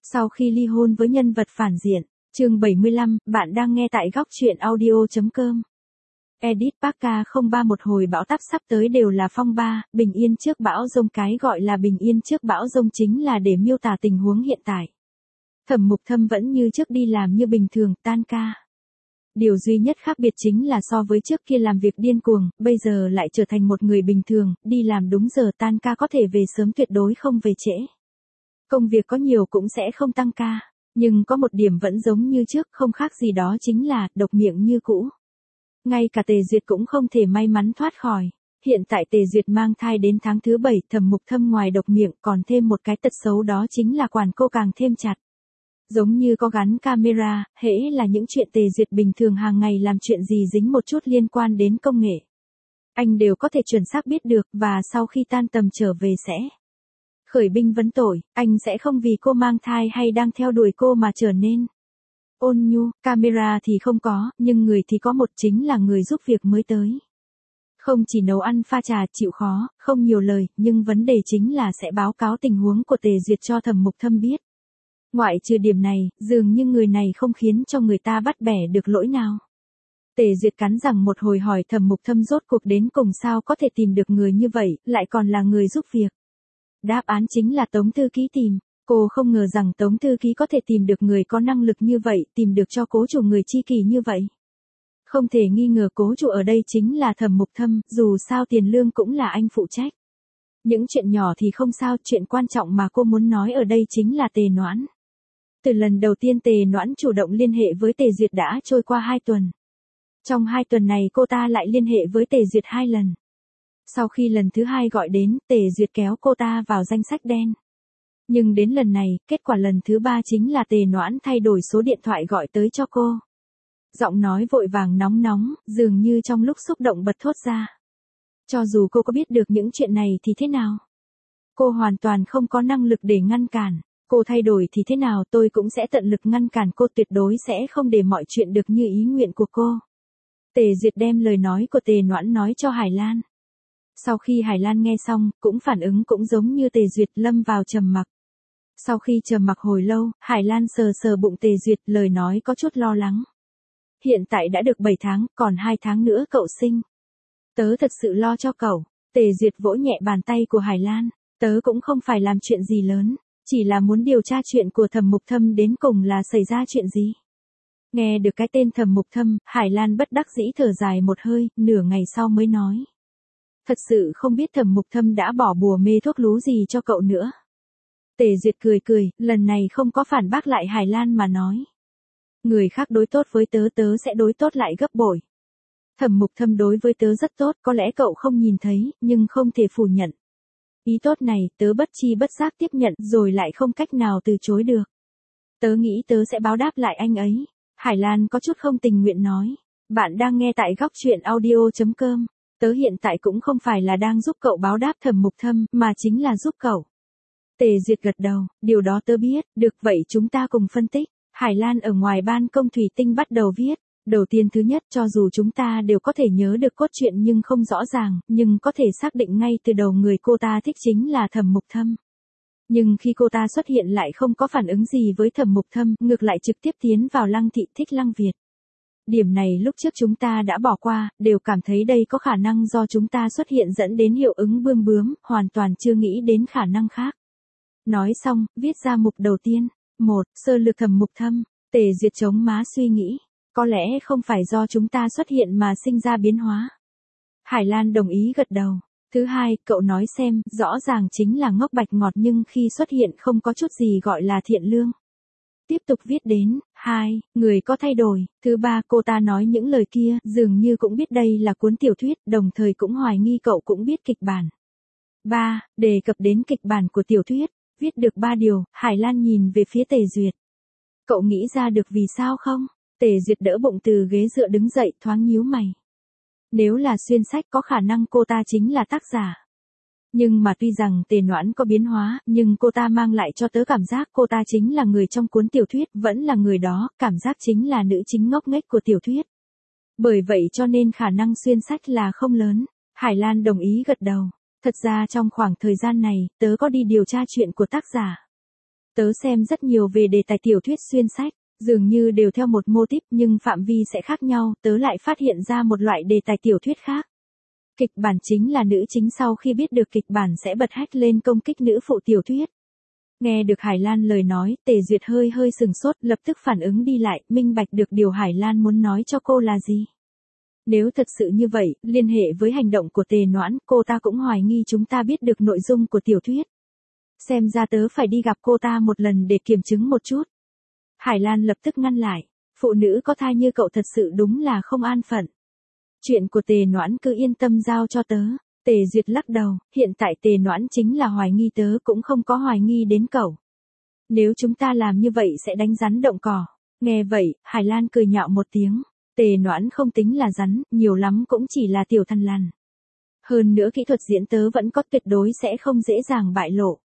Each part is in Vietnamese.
Sau khi ly hôn với nhân vật phản diện, chương 75, bạn đang nghe tại góc truyện audio.com. Edit Parker 031 hồi bão táp sắp tới đều là phong ba, bình yên trước bão rông. Cái gọi là bình yên trước bão rông chính là để miêu tả tình huống hiện tại. Thẩm Mục Thâm vẫn như trước đi làm như bình thường, tan ca. Điều duy nhất khác biệt chính là so với trước kia làm việc điên cuồng, bây giờ lại trở thành một người bình thường, đi làm đúng giờ, tan ca có thể về sớm, tuyệt đối không về trễ. Công việc có nhiều cũng sẽ không tăng ca, nhưng có một điểm vẫn giống như trước, không khác gì đó chính là độc miệng như cũ. Ngay cả Tề Duyệt cũng không thể may mắn thoát khỏi. Hiện tại Tề Duyệt mang thai đến tháng thứ 7, Thẩm Mục Thâm ngoài độc miệng còn thêm một cái tật xấu, đó chính là quản cô càng thêm chặt. Giống như có gắn camera, hễ là những chuyện Tề Duyệt bình thường hàng ngày làm chuyện gì dính một chút liên quan đến công nghệ, anh đều có thể chuẩn xác biết được, và sau khi tan tầm trở về sẽ khởi binh vấn tội. Anh sẽ không vì cô mang thai hay đang theo đuổi cô mà trở nên ôn nhu. Camera thì không có, nhưng người thì có một, chính là người giúp việc mới tới. Không chỉ nấu ăn pha trà, chịu khó, không nhiều lời, nhưng vấn đề chính là sẽ báo cáo tình huống của Tề Duyệt cho Thẩm Mục Thâm biết. Ngoại trừ điểm này, dường như người này không khiến cho người ta bắt bẻ được lỗi nào. Tề Duyệt cắn răng một hồi hỏi Thẩm Mục Thâm rốt cuộc đến cùng sao có thể tìm được người như vậy, lại còn là người giúp việc. Đáp án chính là Tống thư ký tìm. Cô không ngờ rằng Tống thư ký có thể tìm được người có năng lực như vậy, tìm được cho cố chủ người tri kỷ như vậy. Không thể nghi ngờ cố chủ ở đây chính là Thẩm Mục Thâm, dù sao tiền lương cũng là anh phụ trách. Những chuyện nhỏ thì không sao, chuyện quan trọng mà cô muốn nói ở đây chính là Tề Noãn. Từ lần đầu tiên Tề Noãn chủ động liên hệ với Tề Duyệt đã trôi qua 2 tuần. Trong 2 tuần này cô ta lại liên hệ với Tề Duyệt 2 lần. Sau khi lần thứ 2 gọi đến, Tề Duyệt kéo cô ta vào danh sách đen. Nhưng đến lần này, kết quả lần thứ 3 chính là Tề Noãn thay đổi số điện thoại gọi tới cho cô. Giọng nói vội vàng nóng nóng, dường như trong lúc xúc động bật thốt ra. Cho dù cô có biết được những chuyện này thì thế nào? Cô hoàn toàn không có năng lực để ngăn cản. Cô thay đổi thì thế nào, tôi cũng sẽ tận lực ngăn cản cô, tuyệt đối sẽ không để mọi chuyện được như ý nguyện của cô. Tề Duyệt đem lời nói của Tề Noãn nói cho Hải Lan. Sau khi Hải Lan nghe xong, cũng phản ứng cũng giống như Tề Duyệt, lâm vào trầm mặc. Sau khi trầm mặc hồi lâu, Hải Lan sờ sờ bụng Tề Duyệt, lời nói có chút lo lắng. Hiện tại đã được 7 tháng, còn 2 tháng nữa cậu sinh. Tớ thật sự lo cho cậu. Tề Duyệt vỗ nhẹ bàn tay của Hải Lan. Tớ cũng không phải làm chuyện gì lớn, chỉ là muốn điều tra chuyện của Thẩm Mục Thâm đến cùng là xảy ra chuyện gì. Nghe được cái tên Thẩm Mục Thâm, Hải Lan bất đắc dĩ thở dài một hơi, nửa ngày sau mới nói. Thật sự không biết Thẩm Mục Thâm đã bỏ bùa mê thuốc lú gì cho cậu nữa. Tề Duyệt cười cười, lần này không có phản bác lại Hải Lan mà nói. Người khác đối tốt với tớ, tớ sẽ đối tốt lại gấp bội. Thẩm Mục Thâm đối với tớ rất tốt, có lẽ cậu không nhìn thấy, nhưng không thể phủ nhận. Ý tốt này, tớ bất chi bất giác tiếp nhận, rồi lại không cách nào từ chối được. Tớ nghĩ tớ sẽ báo đáp lại anh ấy. Hải Lan có chút không tình nguyện nói. Bạn đang nghe tại góc truyện audio.com. Tớ hiện tại cũng không phải là đang giúp cậu báo đáp Thẩm Mục Thâm, mà chính là giúp cậu. Tề Duyệt gật đầu, điều đó tớ biết, được vậy chúng ta cùng phân tích. Hải Lan ở ngoài ban công thủy tinh bắt đầu viết. Đầu tiên, thứ nhất, cho dù chúng ta đều có thể nhớ được cốt truyện nhưng không rõ ràng, nhưng có thể xác định ngay từ đầu người cô ta thích chính là Thẩm Mục Thâm. Nhưng khi cô ta xuất hiện lại không có phản ứng gì với Thẩm Mục Thâm, ngược lại trực tiếp tiến vào Lăng Thị, thích Lăng Việt. Điểm này lúc trước chúng ta đã bỏ qua, đều cảm thấy đây có khả năng do chúng ta xuất hiện dẫn đến hiệu ứng bươm bướm, hoàn toàn chưa nghĩ đến khả năng khác. Nói xong, viết ra mục đầu tiên. 1. Sơ lược Thẩm Mục Thâm. Tề Duyệt chống má suy nghĩ. Có lẽ không phải do chúng ta xuất hiện mà sinh ra biến hóa. Hải Lan đồng ý gật đầu. Thứ hai, cậu nói xem, rõ ràng chính là ngốc bạch ngọt nhưng khi xuất hiện không có chút gì gọi là thiện lương. Tiếp tục viết đến. 2. Người có thay đổi. Thứ ba, cô ta nói những lời kia, dường như cũng biết đây là cuốn tiểu thuyết, đồng thời cũng hoài nghi cậu cũng biết kịch bản. 3. Đề cập đến kịch bản của tiểu thuyết, viết được 3 điều, Hải Lan nhìn về phía Tề Duyệt. Cậu nghĩ ra được vì sao không? Tề Duyệt đỡ bụng từ ghế dựa đứng dậy, thoáng nhíu mày. Nếu là xuyên sách có khả năng cô ta chính là tác giả. Nhưng mà tuy rằng Tề Noãn có biến hóa, nhưng cô ta mang lại cho tớ cảm giác cô ta chính là người trong cuốn tiểu thuyết, vẫn là người đó, cảm giác chính là nữ chính ngốc nghếch của tiểu thuyết. Bởi vậy cho nên khả năng xuyên sách là không lớn. Hải Lan đồng ý gật đầu. Thật ra trong khoảng thời gian này, tớ có đi điều tra chuyện của tác giả. Tớ xem rất nhiều về đề tài tiểu thuyết xuyên sách, dường như đều theo một mô típ nhưng phạm vi sẽ khác nhau, tớ lại phát hiện ra một loại đề tài tiểu thuyết khác. Kịch bản chính là nữ chính sau khi biết được kịch bản sẽ bật hách lên công kích nữ phụ tiểu thuyết. Nghe được Hải Lan lời nói, Tề Duyệt hơi hơi sừng sốt, lập tức phản ứng đi lại, minh bạch được điều Hải Lan muốn nói cho cô là gì. Nếu thật sự như vậy, liên hệ với hành động của Tề Noãn, cô ta cũng hoài nghi chúng ta biết được nội dung của tiểu thuyết. Xem ra tớ phải đi gặp cô ta một lần để kiểm chứng một chút. Hải Lan lập tức ngăn lại, phụ nữ có thai như cậu thật sự đúng là không an phận. Chuyện của Tề Noãn cứ yên tâm giao cho tớ. Tề Duyệt lắc đầu, hiện tại Tề Noãn chính là hoài nghi tớ cũng không có hoài nghi đến cậu. Nếu chúng ta làm như vậy sẽ đánh rắn động cỏ. Nghe vậy, Hải Lan cười nhạo một tiếng. Tề Noãn không tính là rắn, nhiều lắm cũng chỉ là tiểu thằn lằn. Hơn nữa kỹ thuật diễn tớ vẫn có, tuyệt đối sẽ không dễ dàng bại lộ.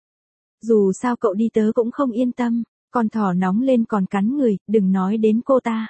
Dù sao cậu đi tớ cũng không yên tâm, con thỏ nóng lên còn cắn người, đừng nói đến cô ta.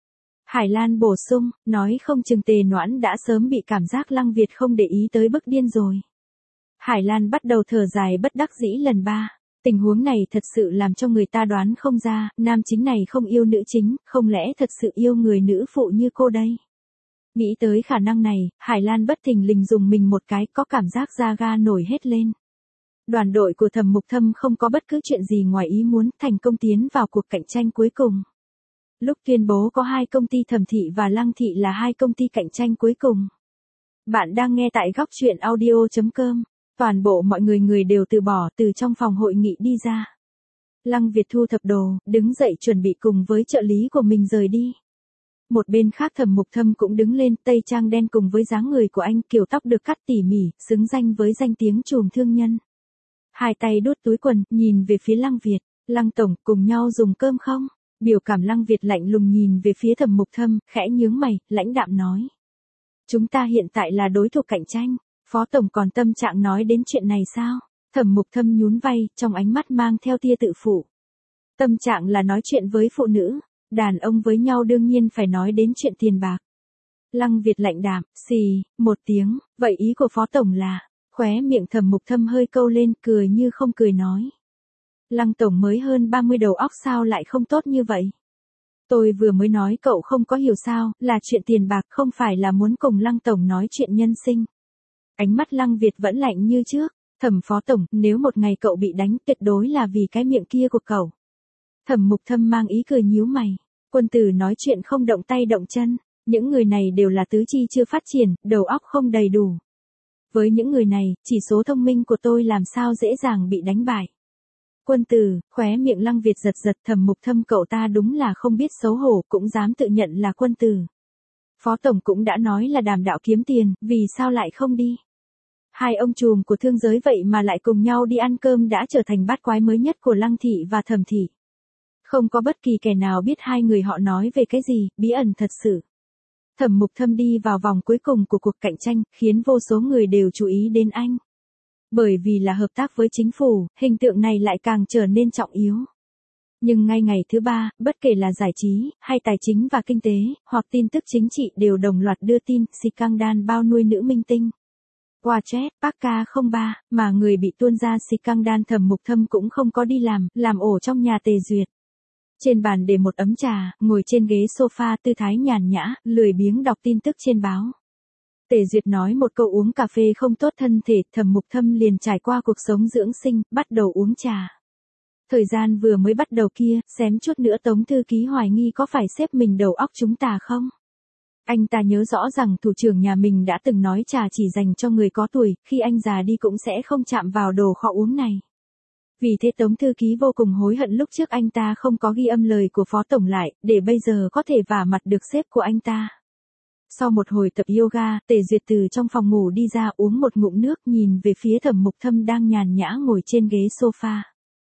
Hải Lan bổ sung, nói không chừng Tề Noãn đã sớm bị cảm giác Lăng Việt không để ý tới bức điên rồi. Hải Lan bắt đầu thở dài bất đắc dĩ lần ba. Tình huống này thật sự làm cho người ta đoán không ra, nam chính này không yêu nữ chính, không lẽ thật sự yêu người nữ phụ như cô đây. Nghĩ tới khả năng này, Hải Lan bất thình lình dùng mình một cái, có cảm giác da ga nổi hết lên. Đoàn đội của Thẩm Mục Thâm không có bất cứ chuyện gì ngoài ý muốn, thành công tiến vào cuộc cạnh tranh cuối cùng. Lúc tuyên bố có 2 công ty Thẩm Thị và Lăng Thị là 2 công ty cạnh tranh cuối cùng. Bạn đang nghe tại góc truyện audio.com. Toàn bộ mọi người đều từ bỏ, từ trong phòng hội nghị đi ra. Lăng Việt thu thập đồ, đứng dậy chuẩn bị cùng với trợ lý của mình rời đi. Một bên khác Thẩm Mục Thâm cũng đứng lên, tây trang đen cùng với dáng người của anh, kiểu tóc được cắt tỉ mỉ, xứng danh với danh tiếng trùm thương nhân. Hai tay đút túi quần, nhìn về phía Lăng Việt. Lăng tổng, cùng nhau dùng cơm không? Biểu cảm Lăng Việt lạnh lùng nhìn về phía Thẩm Mục Thâm, khẽ nhướng mày, lãnh đạm nói. Chúng ta hiện tại là đối thủ cạnh tranh. Phó tổng còn tâm trạng nói đến chuyện này sao? Thẩm Mục Thâm nhún vai, trong ánh mắt mang theo tia tự phụ. Tâm trạng là nói chuyện với phụ nữ, đàn ông với nhau đương nhiên phải nói đến chuyện tiền bạc. Lăng Việt lạnh đạm, xì, một tiếng, vậy ý của phó tổng là, khóe miệng Thẩm Mục Thâm hơi câu lên, cười như không cười nói. Lăng tổng mới hơn 30 đầu óc sao lại không tốt như vậy? Tôi vừa mới nói cậu không có hiểu sao, là chuyện tiền bạc, không phải là muốn cùng Lăng tổng nói chuyện nhân sinh. Ánh mắt Lăng Việt vẫn lạnh như trước. Thẩm phó tổng, nếu một ngày cậu bị đánh, tuyệt đối là vì cái miệng kia của cậu. Thẩm Mục Thâm mang ý cười nhíu mày. Quân tử nói chuyện không động tay động chân. Những người này đều là tứ chi chưa phát triển, đầu óc không đầy đủ. Với những người này, chỉ số thông minh của tôi làm sao dễ dàng bị đánh bại. Quân tử, khóe miệng Lăng Việt giật giật. Thẩm Mục Thâm cậu ta đúng là không biết xấu hổ, cũng dám tự nhận là quân tử. Phó tổng cũng đã nói là đàm đạo kiếm tiền, vì sao lại không đi? Hai ông trùm của thương giới vậy mà lại cùng nhau đi ăn cơm đã trở thành bát quái mới nhất của Lăng Thị và Thẩm Thị. Không có bất kỳ kẻ nào biết hai người họ nói về cái gì, bí ẩn thật sự. Thẩm Mục Thâm đi vào vòng cuối cùng của cuộc cạnh tranh, khiến vô số người đều chú ý đến anh. Bởi vì là hợp tác với chính phủ, hình tượng này lại càng trở nên trọng yếu. Nhưng ngay ngày thứ 3, bất kể là giải trí, hay tài chính và kinh tế, hoặc tin tức chính trị đều đồng loạt đưa tin, scandal bao nuôi nữ minh tinh. Watchet, Parka 03, mà người bị tuôn ra scandal Thẩm Mục Thâm cũng không có đi làm ổ trong nhà Tề Duyệt. Trên bàn để một ấm trà, ngồi trên ghế sofa tư thái nhàn nhã, lười biếng đọc tin tức trên báo. Tề Duyệt nói một câu uống cà phê không tốt thân thể, Thẩm Mục Thâm liền trải qua cuộc sống dưỡng sinh, bắt đầu uống trà. Thời gian vừa mới bắt đầu kia, xém chút nữa Tống thư ký hoài nghi có phải xếp mình đầu óc chúng ta không? Anh ta nhớ rõ rằng thủ trưởng nhà mình đã từng nói trà chỉ dành cho người có tuổi, khi anh già đi cũng sẽ không chạm vào đồ kho uống này. Vì thế Tống thư ký vô cùng hối hận lúc trước anh ta không có ghi âm lời của phó tổng lại, để bây giờ có thể vả mặt được sếp của anh ta. Sau một hồi tập yoga, Tề Duyệt từ trong phòng ngủ đi ra uống một ngụm nước, nhìn về phía Thẩm Mục Thâm đang nhàn nhã ngồi trên ghế sofa.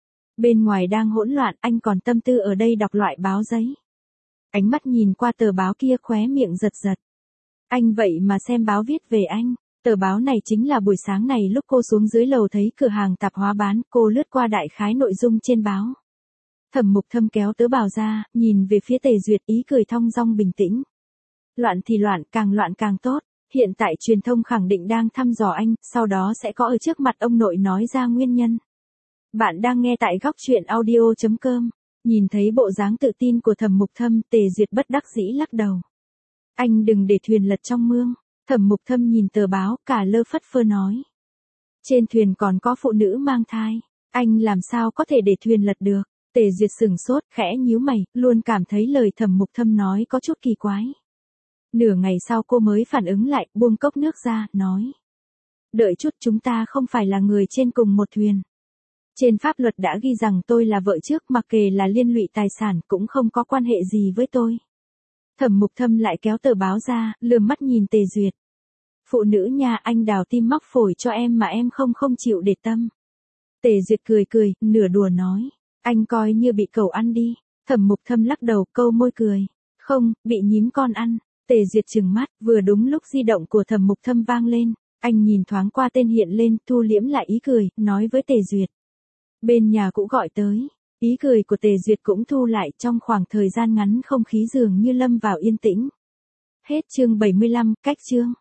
Bên ngoài đang hỗn loạn, anh còn tâm tư ở đây đọc loại báo giấy. Ánh mắt nhìn qua tờ báo kia, khóe miệng giật giật. Anh vậy mà xem báo viết về anh. Tờ báo này chính là buổi sáng này lúc cô xuống dưới lầu thấy cửa hàng tạp hóa bán, cô lướt qua đại khái nội dung trên báo. Thẩm Mục Thâm kéo tớ bào ra, nhìn về phía Tề Duyệt, ý cười thong dong bình tĩnh. Loạn thì loạn càng tốt. Hiện tại truyền thông khẳng định đang thăm dò anh, sau đó sẽ có ở trước mặt ông nội nói ra nguyên nhân. Bạn đang nghe tại góc truyện audio.com. Nhìn thấy bộ dáng tự tin của Thẩm Mục Thâm, Tề Duyệt bất đắc dĩ lắc đầu. Anh đừng để thuyền lật trong mương. Thẩm Mục Thâm nhìn tờ báo, cả lơ phất phơ nói. Trên thuyền còn có phụ nữ mang thai. Anh làm sao có thể để thuyền lật được? Tề Duyệt sửng sốt, khẽ nhíu mày, luôn cảm thấy lời Thẩm Mục Thâm nói có chút kỳ quái. Nửa ngày sau cô mới phản ứng lại, buông cốc nước ra, nói. Đợi chút, chúng ta không phải là người trên cùng một thuyền. Trên pháp luật đã ghi rằng tôi là vợ trước, mặc kệ là liên lụy tài sản cũng không có quan hệ gì với tôi. Thẩm Mục Thâm lại kéo tờ báo ra, lườm mắt nhìn Tề Duyệt. Phụ nữ nhà anh đào tim móc phổi cho em mà em không chịu để tâm. Tề Duyệt cười, nửa đùa nói. Anh coi như bị cẩu ăn đi. Thẩm Mục Thâm lắc đầu, câu môi cười. Không, bị nhím con ăn. Tề Duyệt trừng mắt, vừa đúng lúc di động của Thẩm Mục Thâm vang lên. Anh nhìn thoáng qua tên hiện lên, thu liễm lại ý cười, nói với Tề Duyệt. Bên nhà cũng gọi tới. Ý cười của Tề Duyệt cũng thu lại, trong khoảng thời gian ngắn không khí dường như lâm vào yên tĩnh. Hết chương 75, cách chương.